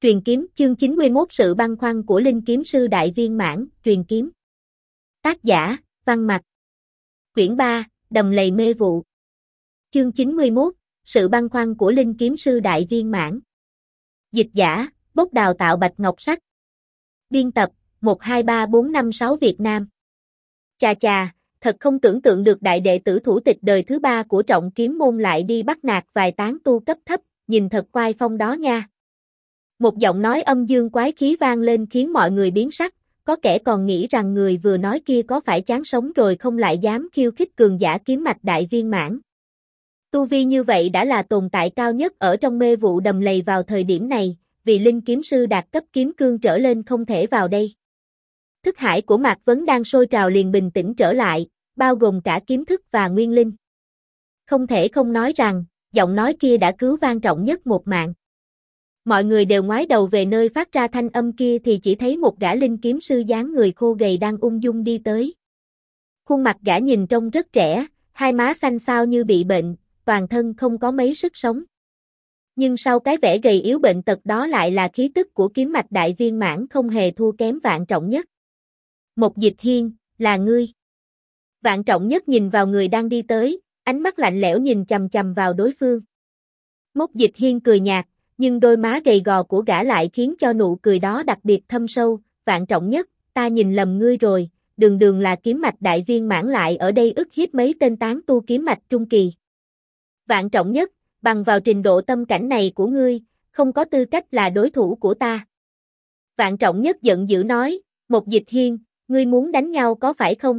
Truyền kiếm chương 91 sự băn khoăn của Linh Kiếm Sư Đại Viên Mãn, truyền kiếm. Tác giả, Văn Mặc. Quyển 3, Đầm Lầy Mê Vụ. Chương 91, sự băn khoăn của Linh Kiếm Sư Đại Viên Mãn. Dịch giả, Bốc đào tạo Bạch Ngọc Sắc. Biên tập, 123456 Việt Nam. Chà chà, thật không tưởng tượng được đại đệ tử thủ tịch đời thứ 3 của Trọng Kiếm Môn lại đi bắt nạt vài tán tu cấp thấp, nhìn thật oai phong đó nha. Một giọng nói âm dương quái khí vang lên khiến mọi người biến sắc, có kẻ còn nghĩ rằng người vừa nói kia có phải chán sống rồi không lại dám khiêu khích cường giả kiếm mạch đại viên mãn. Tu vi như vậy đã là tồn tại cao nhất ở trong mê vụ đầm lầy vào thời điểm này, vì linh kiếm sư đạt cấp kiếm cương trở lên không thể vào đây. Thức hải của Mạc Vấn đang sôi trào liền bình tĩnh trở lại, bao gồm cả kiếm thức và nguyên linh. Không thể không nói rằng, giọng nói kia đã cứu Van Trọng Nhất một mạng. Mọi người đều ngoái đầu về nơi phát ra thanh âm kia thì chỉ thấy một gã linh kiếm sư dáng người khô gầy đang ung dung đi tới. Khuôn mặt gã nhìn trông rất trẻ, hai má xanh xao như bị bệnh, toàn thân không có mấy sức sống. Nhưng sau cái vẻ gầy yếu bệnh tật đó lại là khí tức của kiếm mạch đại viên mãn không hề thua kém Vạn Trọng Nhất. Một Dịch Hiên, là ngươi. Vạn Trọng Nhất nhìn vào người đang đi tới, ánh mắt lạnh lẽo nhìn chằm chằm vào đối phương. Mộc Dịch Hiên cười nhạt, nhưng đôi má gầy gò của gã lại khiến cho nụ cười đó đặc biệt thâm sâu. Vạn Trọng Nhất, ta nhìn lầm ngươi rồi, đường đường là kiếm mạch đại viên mãn lại ở đây ức hiếp mấy tên tán tu kiếm mạch trung kỳ. Vạn Trọng Nhất, bằng vào trình độ tâm cảnh này của ngươi, không có tư cách là đối thủ của ta. Vạn Trọng Nhất giận dữ nói, Mộc Dịch Hiên, ngươi muốn đánh nhau có phải không?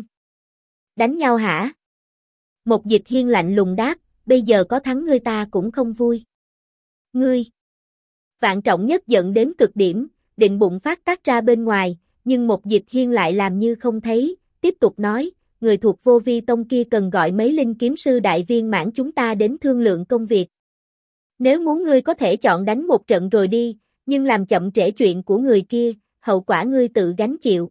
Đánh nhau hả? Mộc Dịch Hiên lạnh lùng đáp, bây giờ có thắng ngươi ta cũng không vui. Ngươi! Vạn Trọng Nhất giận đến cực điểm, định bụng phát tác ra bên ngoài, nhưng Mộc Dịch Hiên lại làm như không thấy, tiếp tục nói, người thuộc Vô Vi Tông kia cần gọi mấy linh kiếm sư đại viên mãn chúng ta đến thương lượng công việc. Nếu muốn ngươi có thể chọn đánh một trận rồi đi, nhưng làm chậm trễ chuyện của người kia, hậu quả ngươi tự gánh chịu.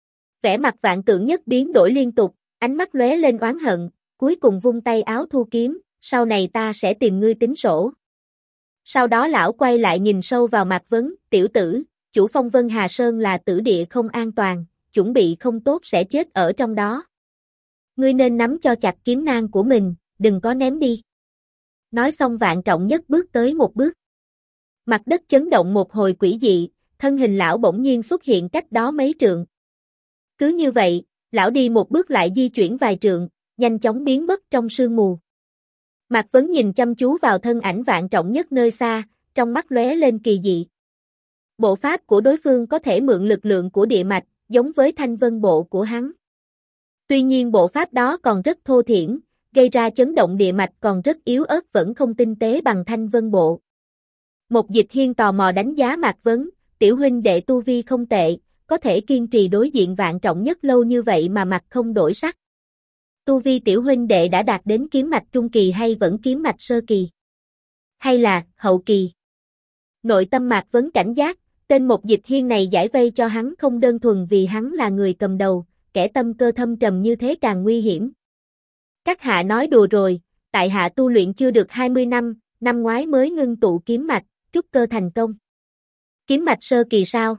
Vẻ mặt Vạn Tượng Nhất biến đổi liên tục, ánh mắt lóe lên oán hận, cuối cùng vung tay áo thu kiếm, sau này ta sẽ tìm ngươi tính sổ. Sau đó lão quay lại nhìn sâu vào Mạc Vấn, tiểu tử, chủ phong Vân Hà Sơn là tử địa không an toàn, chuẩn bị không tốt sẽ chết ở trong đó. Ngươi nên nắm cho chặt kiếm nang của mình, đừng có ném đi. Nói xong Vạn Trọng Nhất bước tới một bước. Mặt đất chấn động một hồi quỷ dị, thân hình lão bỗng nhiên xuất hiện cách đó mấy trượng. Cứ như vậy, lão đi một bước lại di chuyển vài trượng, nhanh chóng biến mất trong sương mù. Mạc Vấn nhìn chăm chú vào thân ảnh Vạn Trọng Nhất nơi xa, trong mắt lóe lên kỳ dị. Bộ pháp của đối phương có thể mượn lực lượng của địa mạch, giống với thanh vân bộ của hắn. Tuy nhiên bộ pháp đó còn rất thô thiển, gây ra chấn động địa mạch còn rất yếu ớt vẫn không tinh tế bằng thanh vân bộ. Mộc Dịch Hiên tò mò đánh giá Mạc Vấn, tiểu huynh đệ tu vi không tệ, có thể kiên trì đối diện Vạn Trọng Nhất lâu như vậy mà mặt không đổi sắc. Tu vi tiểu huynh đệ đã đạt đến kiếm mạch trung kỳ hay vẫn kiếm mạch sơ kỳ? Hay là hậu kỳ? Nội tâm Mạc Vấn cảnh giác, tên Mộc Dịch Hiên này giải vây cho hắn không đơn thuần vì hắn là người cầm đầu, kẻ tâm cơ thâm trầm như thế càng nguy hiểm. Các hạ nói đùa rồi, tại hạ tu luyện chưa được 20 năm, năm ngoái mới ngưng tụ kiếm mạch, trúc cơ thành công. Kiếm mạch sơ kỳ sao?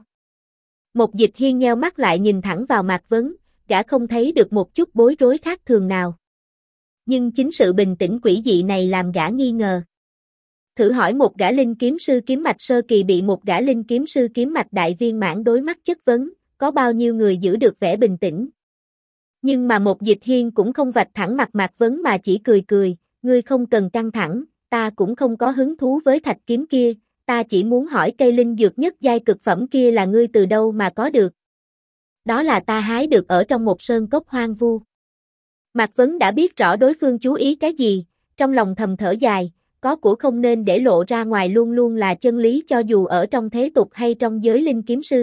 Mộc Dịch Hiên nheo mắt lại nhìn thẳng vào Mạc Vấn, gã không thấy được một chút bối rối khác thường nào. Nhưng chính sự bình tĩnh quỷ dị này làm gã nghi ngờ. Thử hỏi một gã linh kiếm sư kiếm mạch sơ kỳ bị một gã linh kiếm sư kiếm mạch đại viên mãn đối mắt chất vấn, có bao nhiêu người giữ được vẻ bình tĩnh. Nhưng mà Mộc Dịch Hiên cũng không vạch thẳng mặt Mạc Vấn mà chỉ cười cười, ngươi không cần căng thẳng, ta cũng không có hứng thú với thạch kiếm kia, ta chỉ muốn hỏi cây linh dược nhất giai cực phẩm kia là ngươi từ đâu mà có được. Đó là ta hái được ở trong một sơn cốc hoang vu. Mạc Vấn đã biết rõ đối phương chú ý cái gì, trong lòng thầm thở dài, có của không nên để lộ ra ngoài luôn luôn là chân lý cho dù ở trong thế tục hay trong giới linh kiếm sư.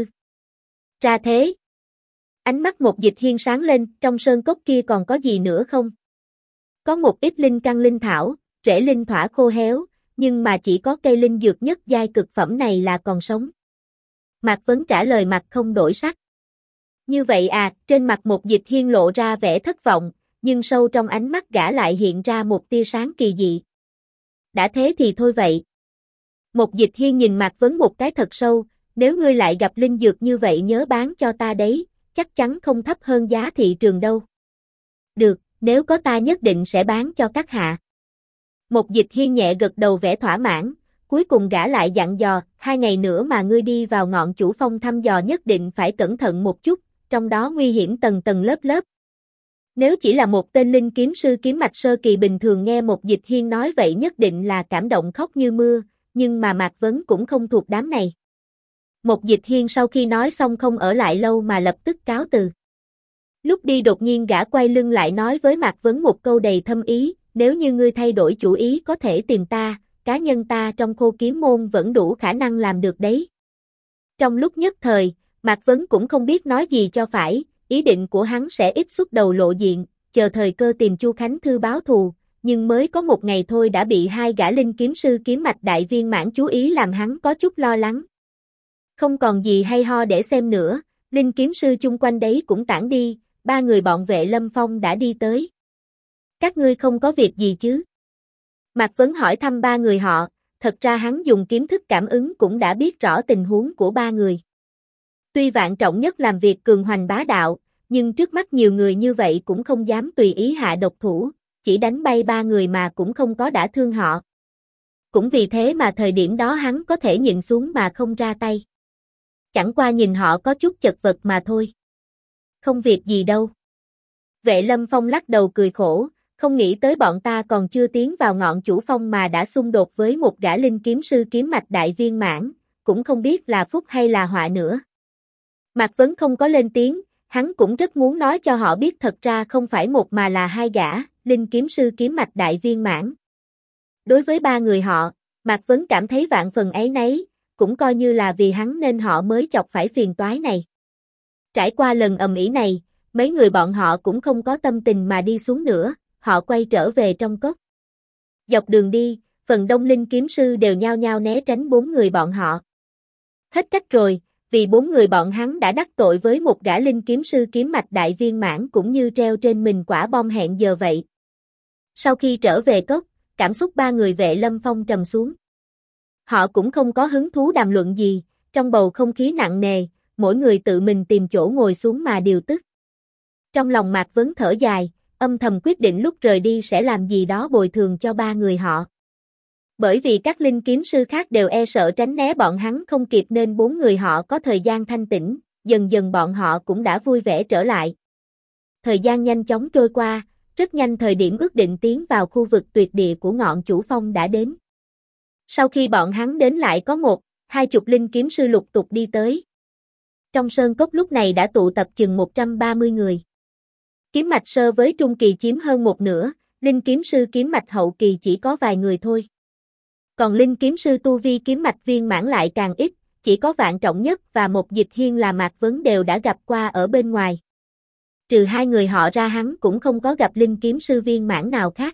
Ra thế. Ánh mắt Mộc Dịch Hiên sáng lên, trong sơn cốc kia còn có gì nữa không? Có một ít linh căn linh thảo, rễ linh thỏa khô héo, nhưng mà chỉ có cây linh dược nhất giai cực phẩm này là còn sống. Mạc Vấn trả lời mặt không đổi sắc. Như vậy à, trên mặt Mộc Dịch Hiên lộ ra vẻ thất vọng, nhưng sâu trong ánh mắt gã lại hiện ra một tia sáng kỳ dị. Đã thế thì thôi vậy. Một Dịch Hiên nhìn Mạc Vấn một cái thật sâu, nếu ngươi lại gặp linh dược như vậy nhớ bán cho ta đấy, chắc chắn không thấp hơn giá thị trường đâu. Được, nếu có ta nhất định sẽ bán cho các hạ. Một Dịch Hiên nhẹ gật đầu vẻ thỏa mãn, cuối cùng gã lại dặn dò, 2 ngày nữa mà ngươi đi vào Ngọn Chủ Phong thăm dò nhất định phải cẩn thận một chút, trong đó nguy hiểm tầng tầng lớp lớp. Nếu chỉ là một tên linh kiếm sư kiếm mạch sơ kỳ bình thường nghe một Dịch Hiên nói vậy nhất định là cảm động khóc như mưa, nhưng mà Mạc Vấn cũng không thuộc đám này. Một Dịch Hiên sau khi nói xong không ở lại lâu mà lập tức cáo từ. Lúc đi đột nhiên gã quay lưng lại nói với Mạc Vấn một câu đầy thâm ý, nếu như ngươi thay đổi chủ ý có thể tìm ta, cá nhân ta trong Khô Kiếm Môn vẫn đủ khả năng làm được đấy. Trong lúc nhất thời, Mạc Vấn cũng không biết nói gì cho phải, ý định của hắn sẽ ít xuất đầu lộ diện, chờ thời cơ tìm Chu Khánh Thư báo thù, nhưng mới có 1 ngày thôi đã bị 2 gã linh kiếm sư kiếm mạch đại viên mãn chú ý làm hắn có chút lo lắng. Không còn gì hay ho để xem nữa, linh kiếm sư chung quanh đấy cũng tản đi, 3 người bọn Vệ Lâm Phong đã đi tới. Các ngươi không có việc gì chứ? Mạc Vấn hỏi thăm 3 người họ, thật ra hắn dùng kiếm thức cảm ứng cũng đã biết rõ tình huống của 3 người. Tuy Vạn Trọng Nhất làm việc cường hoành bá đạo, nhưng trước mắt nhiều người như vậy cũng không dám tùy ý hạ độc thủ, chỉ đánh bay 3 người mà cũng không có đả thương họ. Cũng vì thế mà thời điểm đó hắn có thể nhịn xuống mà không ra tay. Chẳng qua nhìn họ có chút chật vật mà thôi. Không việc gì đâu. Vệ Lâm Phong lắc đầu cười khổ, không nghĩ tới bọn ta còn chưa tiến vào Ngọn Chủ Phong mà đã xung đột với một gã linh kiếm sư kiếm mạch đại viên mãn, cũng không biết là phúc hay là họa nữa. Mạc Vấn không có lên tiếng, hắn cũng rất muốn nói cho họ biết thật ra không phải một mà là 2 gã, linh kiếm sư kiếm mạch đại viên mãn. Đối với 3 người họ, Mạc Vấn cảm thấy vạn phần áy náy, cũng coi như là vì hắn nên họ mới chọc phải phiền toái này. Trải qua lần ầm ĩ này, mấy người bọn họ cũng không có tâm tình mà đi xuống nữa, họ quay trở về trong cốc. Dọc đường đi, phần đông linh kiếm sư đều nhao nhao né tránh 4 người bọn họ. Hết cách rồi, vì 4 người bọn hắn đã đắc tội với một gã linh kiếm sư kiếm mạch đại viên mãn cũng như treo trên mình quả bom hẹn giờ vậy. Sau khi trở về cốc, cảm xúc 3 người Vệ Lâm Phong trầm xuống. Họ cũng không có hứng thú đàm luận gì, trong bầu không khí nặng nề, mỗi người tự mình tìm chỗ ngồi xuống mà điều tức. Trong lòng Mạc Vấn thở dài, âm thầm quyết định lúc rời đi sẽ làm gì đó bồi thường cho 3 người họ. Bởi vì các linh kiếm sư khác đều e sợ tránh né bọn hắn không kịp nên 4 người họ có thời gian thanh tĩnh, dần dần bọn họ cũng đã vui vẻ trở lại. Thời gian nhanh chóng trôi qua, rất nhanh thời điểm ước định tiến vào khu vực tuyệt địa của Ngọn Chủ Phong đã đến. Sau khi bọn hắn đến lại có 1-20 linh kiếm sư lục tục đi tới. Trong sơn cốc lúc này đã tụ tập chừng 130 người. Kiếm mạch sơ với trung kỳ chiếm hơn 1/2, linh kiếm sư kiếm mạch hậu kỳ chỉ có vài người thôi. Còn linh kiếm sư tu vi kiếm mạch viên mãn lại càng ít, chỉ có Vạn Trọng Nhất và một Dịch Hiên là Mạc Vấn đều đã gặp qua ở bên ngoài. Trừ 2 người họ ra hắn cũng không có gặp linh kiếm sư viên mãn nào khác.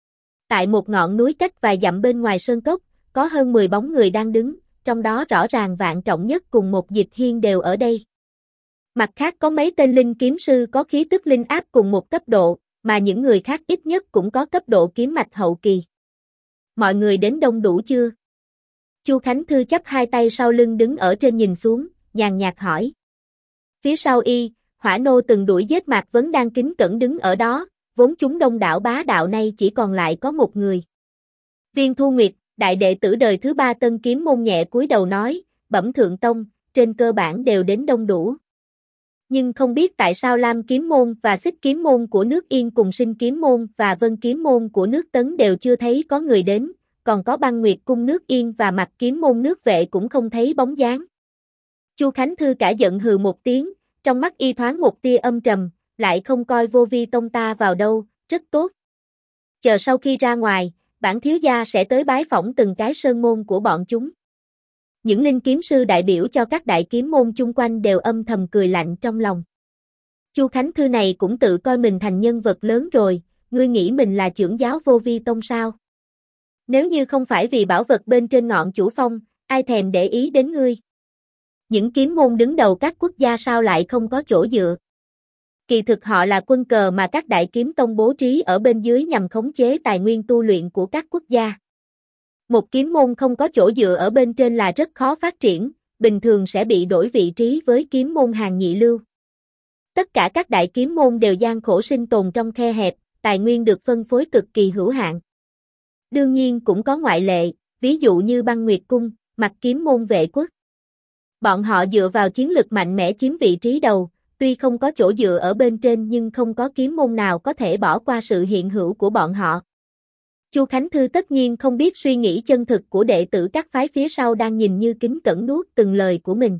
Tại một ngọn núi cách vài dặm bên ngoài sơn cốc, có hơn 10 bóng người đang đứng, trong đó rõ ràng Vạn Trọng Nhất cùng một Dịch Hiên đều ở đây. Mặt khác có mấy tên linh kiếm sư có khí tức linh áp cùng một cấp độ, mà những người khác ít nhất cũng có cấp độ kiếm mạch hậu kỳ. Mọi người đến đông đủ chưa? Chu Khánh Thư chắp 2 tay sau lưng đứng ở trên nhìn xuống, nhàn nhạt hỏi. Phía sau y, Hỏa Nô từng đuổi giết Mạc Vấn đang kính cẩn đứng ở đó, vốn chúng đông đảo bá đạo nay chỉ còn lại có 1 người. Viên Thu Nguyệt, đại đệ tử đời thứ 3 Tân Kiếm Môn nhẹ cúi đầu nói, bẩm thượng tông, trên cơ bản đều đến đông đủ. Nhưng không biết tại sao Lam Kiếm Môn và Xích Kiếm Môn của nước Yên cùng Sinh Kiếm Môn và Vân Kiếm Môn của nước Tấn đều chưa thấy có người đến, còn có Băng Nguyệt Cung nước Yên và Mặc Kiếm Môn nước Vệ cũng không thấy bóng dáng. Chu Khánh Thư cả giận hừ một tiếng, trong mắt y thoáng một tia âm trầm, lại không coi Vô Vi tông ta vào đâu, rất tốt. Chờ sau khi ra ngoài, bản thiếu gia sẽ tới bái phỏng từng cái sơn môn của bọn chúng. Những linh kiếm sư đại biểu cho các đại kiếm môn chung quanh đều âm thầm cười lạnh trong lòng. Chu Khánh Thư này cũng tự coi mình thành nhân vật lớn rồi, ngươi nghĩ mình là trưởng giáo Vô Vi tông sao? Nếu như không phải vì bảo vật bên trên Ngọn Chủ Phong, ai thèm để ý đến ngươi? Những kiếm môn đứng đầu các quốc gia sao lại không có chỗ dựa? Kỳ thực họ là quân cờ mà các đại kiếm tông bố trí ở bên dưới nhằm khống chế tài nguyên tu luyện của các quốc gia. Một kiếm môn không có chỗ dựa ở bên trên là rất khó phát triển, bình thường sẽ bị đổi vị trí với kiếm môn hàng nhị lưu. Tất cả các đại kiếm môn đều gian khổ sinh tồn trong khe hẹp, tài nguyên được phân phối cực kỳ hữu hạn. Đương nhiên cũng có ngoại lệ, ví dụ như Băng Nguyệt Cung, Mặc Kiếm môn Vệ Quốc. Bọn họ dựa vào chiến lực mạnh mẽ chiếm vị trí đầu, tuy không có chỗ dựa ở bên trên nhưng không có kiếm môn nào có thể bỏ qua sự hiện hữu của bọn họ. Chu Khánh Thư tất nhiên không biết suy nghĩ chân thực của đệ tử các phái phía sau đang nhìn như kính cẩn nuốt từng lời của mình.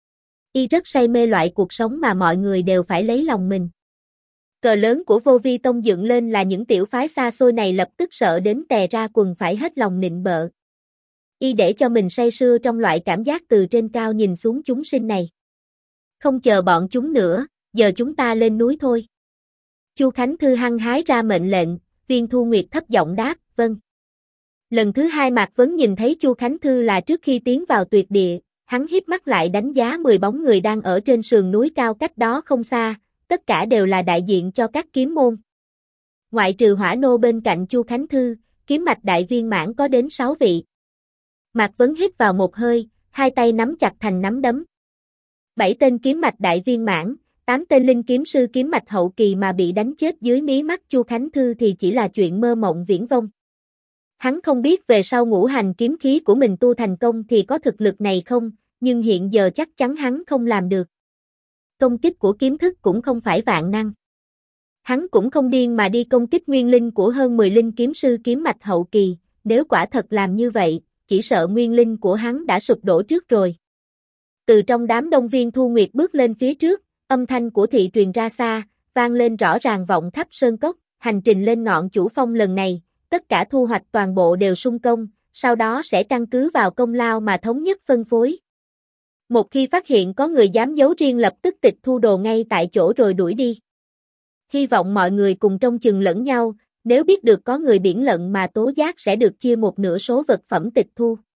Y rất say mê loại cuộc sống mà mọi người đều phải lấy lòng mình. Cờ lớn của Vô Vi Tông dựng lên là những tiểu phái xa xôi này lập tức sợ đến tè ra quần phải hết lòng nịnh bợ. Y để cho mình say sưa trong loại cảm giác từ trên cao nhìn xuống chúng sinh này. Không chờ bọn chúng nữa, giờ chúng ta lên núi thôi. Chu Khánh Thư hăng hái ra mệnh lệnh, Viên Thu Nguyệt thấp giọng đáp, vâng. Lần thứ hai Mạc Vấn nhìn thấy Chu Khánh Thư là trước khi tiến vào tuyệt địa, hắn híp mắt lại đánh giá 10 bóng người đang ở trên sườn núi cao cách đó không xa, tất cả đều là đại diện cho các kiếm môn. Ngoại trừ Hỏa Nô bên cạnh Chu Khánh Thư, kiếm mạch đại viên mãn có đến 6 vị. Mạc Vấn hít vào một hơi, hai tay nắm chặt thành nắm đấm. 7 tên kiếm mạch đại viên mãn, 8 tên linh kiếm sư kiếm mạch hậu kỳ mà bị đánh chết dưới mí mắt Chu Khánh Thư thì chỉ là chuyện mơ mộng viển vông. Hắn không biết về sau ngũ hành kiếm khí của mình tu thành công thì có thực lực này không, nhưng hiện giờ chắc chắn hắn không làm được. Công kích của kiếm thức cũng không phải vạn năng. Hắn cũng không điên mà đi công kích nguyên linh của hơn 10 linh kiếm sư kiếm mạch hậu kỳ, nếu quả thật làm như vậy, chỉ sợ nguyên linh của hắn đã sụp đổ trước rồi. Từ trong đám đông Viên Thu Nguyệt bước lên phía trước, âm thanh của thị truyền ra xa, vang lên rõ ràng vọng khắp sơn cốc, hành trình lên ngọn Chủ Phong lần này, tất cả thu hoạch toàn bộ đều sung công, sau đó sẽ căn cứ vào công lao mà thống nhất phân phối. Một khi phát hiện có người dám giấu riêng lập tức tịch thu đồ ngay tại chỗ rồi đuổi đi. Hy vọng mọi người cùng trông chừng lẫn nhau, nếu biết được có người biển lận mà tố giác sẽ được chia một nửa số vật phẩm tịch thu.